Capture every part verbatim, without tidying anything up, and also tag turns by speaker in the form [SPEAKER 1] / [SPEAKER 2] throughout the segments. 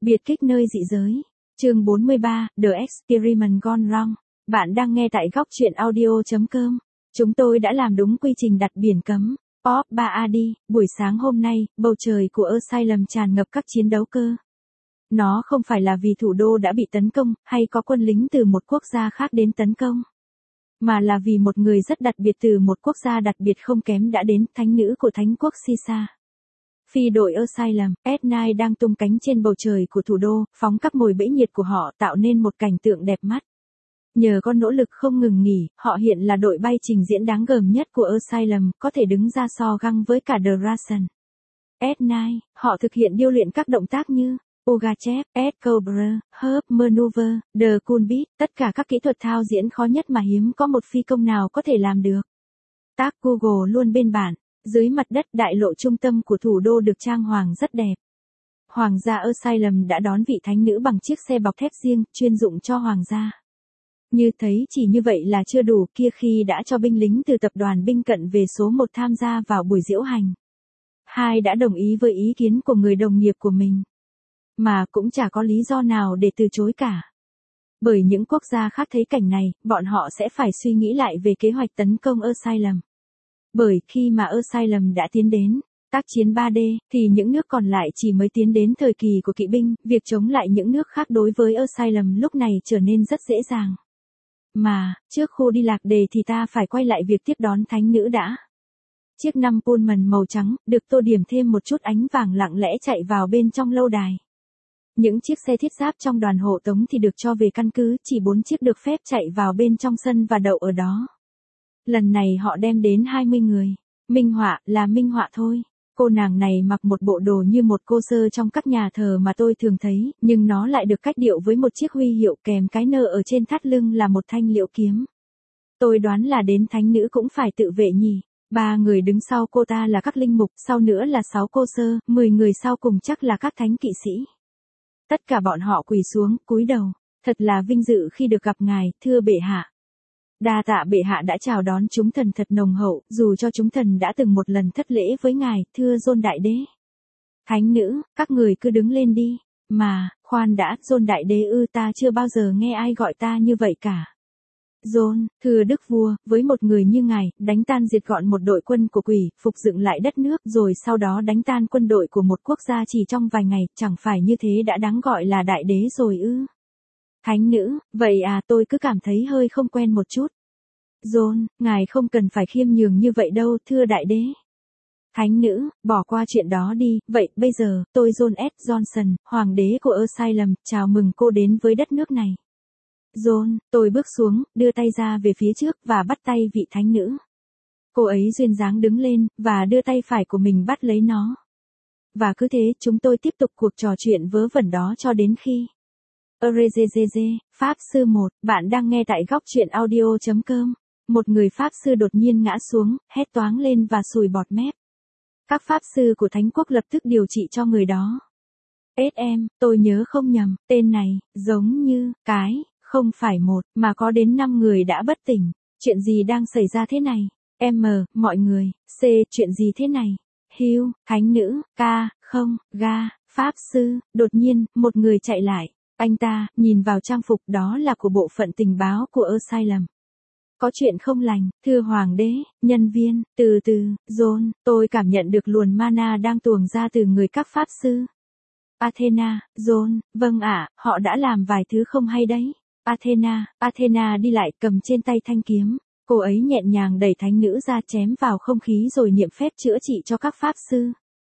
[SPEAKER 1] Biệt kích nơi dị giới. Chương bốn mươi ba, The Experiment Gone Wrong. Bạn đang nghe tại góc truyện audio chấm com. Chúng tôi đã làm đúng quy trình đặt biển cấm. Pop ba a đi, buổi sáng hôm nay, bầu trời của Asylum tràn ngập các chiến đấu cơ. Nó không phải là vì thủ đô đã bị tấn công, hay có quân lính từ một quốc gia khác đến tấn công. Mà là vì một người rất đặc biệt từ một quốc gia đặc biệt không kém đã đến, thánh nữ của thánh quốc Sisa. Phi đội Asylum, S chín đang tung cánh trên bầu trời của thủ đô, phóng các mồi bẫy nhiệt của họ tạo nên một cảnh tượng đẹp mắt. Nhờ có nỗ lực không ngừng nghỉ, họ hiện là đội bay trình diễn đáng gờm nhất của Asylum, có thể đứng ra so găng với cả Dragon. S chín, họ thực hiện điêu luyện các động tác như Pugachev, S-Cobra, Herb Maneuver, The Cool Beat, tất cả các kỹ thuật thao diễn khó nhất mà hiếm có một phi công nào có thể làm được. Tác Google luôn bên bạn. Dưới mặt đất, đại lộ trung tâm của thủ đô được trang hoàng rất đẹp. Hoàng gia Asylum đã đón vị thánh nữ bằng chiếc xe bọc thép riêng, chuyên dụng cho hoàng gia. Như thấy chỉ như vậy là chưa đủ, kia khi đã cho binh lính từ tập đoàn binh cận về số một tham gia vào buổi diễu hành. Hai đã đồng ý với ý kiến của người đồng nghiệp của mình. Mà cũng chả có lý do nào để từ chối cả. Bởi những quốc gia khác thấy cảnh này, bọn họ sẽ phải suy nghĩ lại về kế hoạch tấn công Asylum. Bởi khi mà Asylum đã tiến đến tác chiến ba D, thì những nước còn lại chỉ mới tiến đến thời kỳ của kỵ binh, việc chống lại những nước khác đối với Asylum lúc này trở nên rất dễ dàng. Mà, trước khu đi lạc đề thì ta phải quay lại việc tiếp đón thánh nữ đã. Chiếc năm Pullman màu trắng, được tô điểm thêm một chút ánh vàng lặng lẽ chạy vào bên trong lâu đài. Những chiếc xe thiết giáp trong đoàn hộ tống thì được cho về căn cứ, chỉ bốn chiếc được phép chạy vào bên trong sân và đậu ở đó. Lần này họ đem đến hai mươi người. Minh họa là minh họa thôi. Cô nàng này mặc một bộ đồ như một cô sơ trong các nhà thờ mà tôi thường thấy, nhưng nó lại được cách điệu với một chiếc huy hiệu kèm cái nơ ở trên thắt lưng là một thanh liễu kiếm. Tôi đoán là đến thánh nữ cũng phải tự vệ nhỉ. Ba người đứng sau cô ta là các linh mục, sau nữa là sáu cô sơ, mười người sau cùng chắc là các thánh kỵ sĩ. Tất cả bọn họ quỳ xuống, cúi đầu. Thật là vinh dự khi được gặp ngài, thưa bệ hạ. Đa tạ bệ hạ đã chào đón chúng thần thật nồng hậu, dù cho chúng thần đã từng một lần thất lễ với ngài, thưa John đại đế. Thánh nữ, các người cứ đứng lên đi. Mà, khoan đã, John đại đế ư, ta chưa bao giờ nghe ai gọi ta như vậy cả. John, thưa đức vua, với một người như ngài, đánh tan diệt gọn một đội quân của quỷ, phục dựng lại đất nước, rồi sau đó đánh tan quân đội của một quốc gia chỉ trong vài ngày, chẳng phải như thế đã đáng gọi là đại đế rồi ư? Thánh nữ, vậy à, tôi cứ cảm thấy hơi không quen một chút. John, ngài không cần phải khiêm nhường như vậy đâu, thưa đại đế. Thánh nữ, bỏ qua chuyện đó đi, vậy, bây giờ, tôi John S. Johnson, hoàng đế của Asylum, chào mừng cô đến với đất nước này. John, tôi bước xuống, đưa tay ra về phía trước, và bắt tay vị thánh nữ. Cô ấy duyên dáng đứng lên, và đưa tay phải của mình bắt lấy nó. Và cứ thế, chúng tôi tiếp tục cuộc trò chuyện vớ vẩn đó cho đến khi... Erezezeze, Pháp Sư một, bạn đang nghe tại góc truyện audio chấm com. Một người Pháp Sư đột nhiên ngã xuống, hét toáng lên và sùi bọt mép. Các Pháp Sư của Thánh Quốc lập tức điều trị cho người đó. ét em, tôi nhớ không nhầm, tên này, giống như, cái, không phải một, mà có đến năm người đã bất tỉnh. Chuyện gì đang xảy ra thế này? M, mọi người, C, chuyện gì thế này? Hugh, thánh nữ, K, không, Ga, Pháp Sư, đột nhiên, một người chạy lại. Anh ta, nhìn vào trang phục đó là của bộ phận tình báo của Asylum. Có chuyện không lành, thưa hoàng đế, nhân viên, từ từ, John, tôi cảm nhận được luồng mana đang tuồng ra từ người các Pháp Sư. Athena, John, vâng ạ, họ đã làm vài thứ không hay đấy. Athena, Athena đi lại cầm trên tay thanh kiếm. Cô ấy nhẹ nhàng đẩy thánh nữ ra chém vào không khí rồi niệm phép chữa trị cho các Pháp Sư.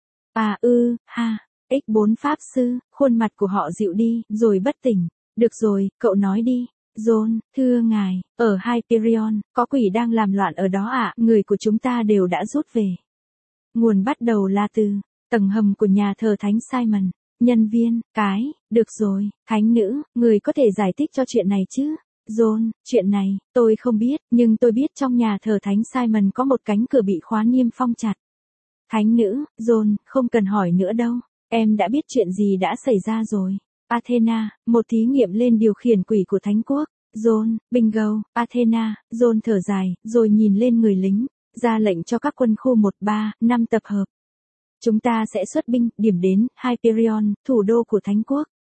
[SPEAKER 1] À ư, ha. ích bốn Pháp Sư, khuôn mặt của họ dịu đi, rồi bất tỉnh. Được rồi, cậu nói đi. John, thưa ngài, ở Hyperion, có quỷ đang làm loạn ở đó ạ, người của chúng ta đều đã rút về. Nguồn bắt đầu là từ tầng hầm của nhà thờ Thánh Simon. Nhân viên, cái, được rồi, thánh nữ, người có thể giải thích cho chuyện này chứ? John, chuyện này, tôi không biết, nhưng tôi biết trong nhà thờ Thánh Simon có một cánh cửa bị khóa niêm phong chặt. Thánh nữ, John, không cần hỏi nữa đâu. Em đã biết chuyện gì đã xảy ra rồi. Athena, một thí nghiệm lên điều khiển quỷ của Thánh Quốc. John, bingo. Athena, John thở dài, rồi nhìn lên người lính, ra lệnh cho các quân khu một ba năm tập hợp. Chúng ta sẽ xuất binh, điểm đến Hyperion, thủ đô của Thánh Quốc.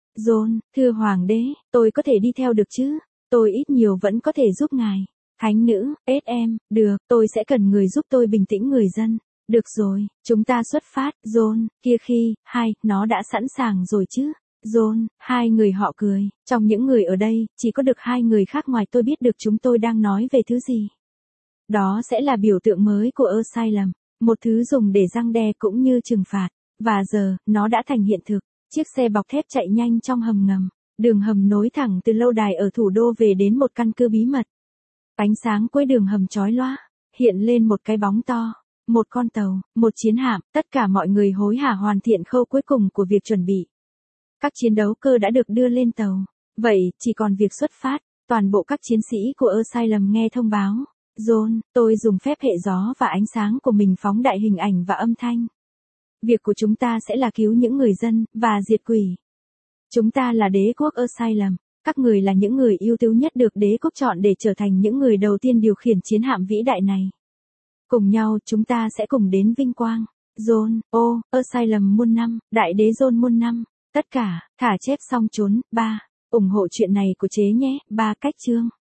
[SPEAKER 1] John, thưa Hoàng đế, tôi có thể đi theo được chứ? Tôi ít nhiều vẫn có thể giúp ngài. Thánh nữ, ết em, được, tôi sẽ cần người giúp tôi bình tĩnh người dân. Được rồi, chúng ta xuất phát, John, kia khi, hai, nó đã sẵn sàng rồi chứ? John, hai người họ cười, trong những người ở đây, chỉ có được hai người khác ngoài tôi biết được chúng tôi đang nói về thứ gì. Đó sẽ là biểu tượng mới của Asylum, một thứ dùng để răng đe cũng như trừng phạt. Và giờ, nó đã thành hiện thực. Chiếc xe bọc thép chạy nhanh trong hầm ngầm. Đường hầm nối thẳng từ lâu đài ở thủ đô về đến một căn cứ bí mật. Ánh sáng cuối đường hầm chói loá, hiện lên một cái bóng to, một con tàu, một chiến hạm, tất cả mọi người hối hả hoàn thiện khâu cuối cùng của việc chuẩn bị. Các chiến đấu cơ đã được đưa lên tàu, vậy chỉ còn việc xuất phát. Toàn bộ các chiến sĩ của Asylum nghe thông báo. John, tôi dùng phép hệ gió và ánh sáng của mình phóng đại hình ảnh và âm thanh. Việc của chúng ta sẽ là cứu những người dân, và diệt quỷ. Chúng ta là đế quốc Asylum. Các người là những người ưu tú nhất được đế quốc chọn để trở thành những người đầu tiên điều khiển chiến hạm vĩ đại này. Cùng nhau chúng ta sẽ cùng đến vinh quang. John, ô, Asylum muôn năm, đại đế John muôn năm. Tất cả, thả chép xong trốn. ba. ủng hộ chuyện này của chế nhé. ba cách chương.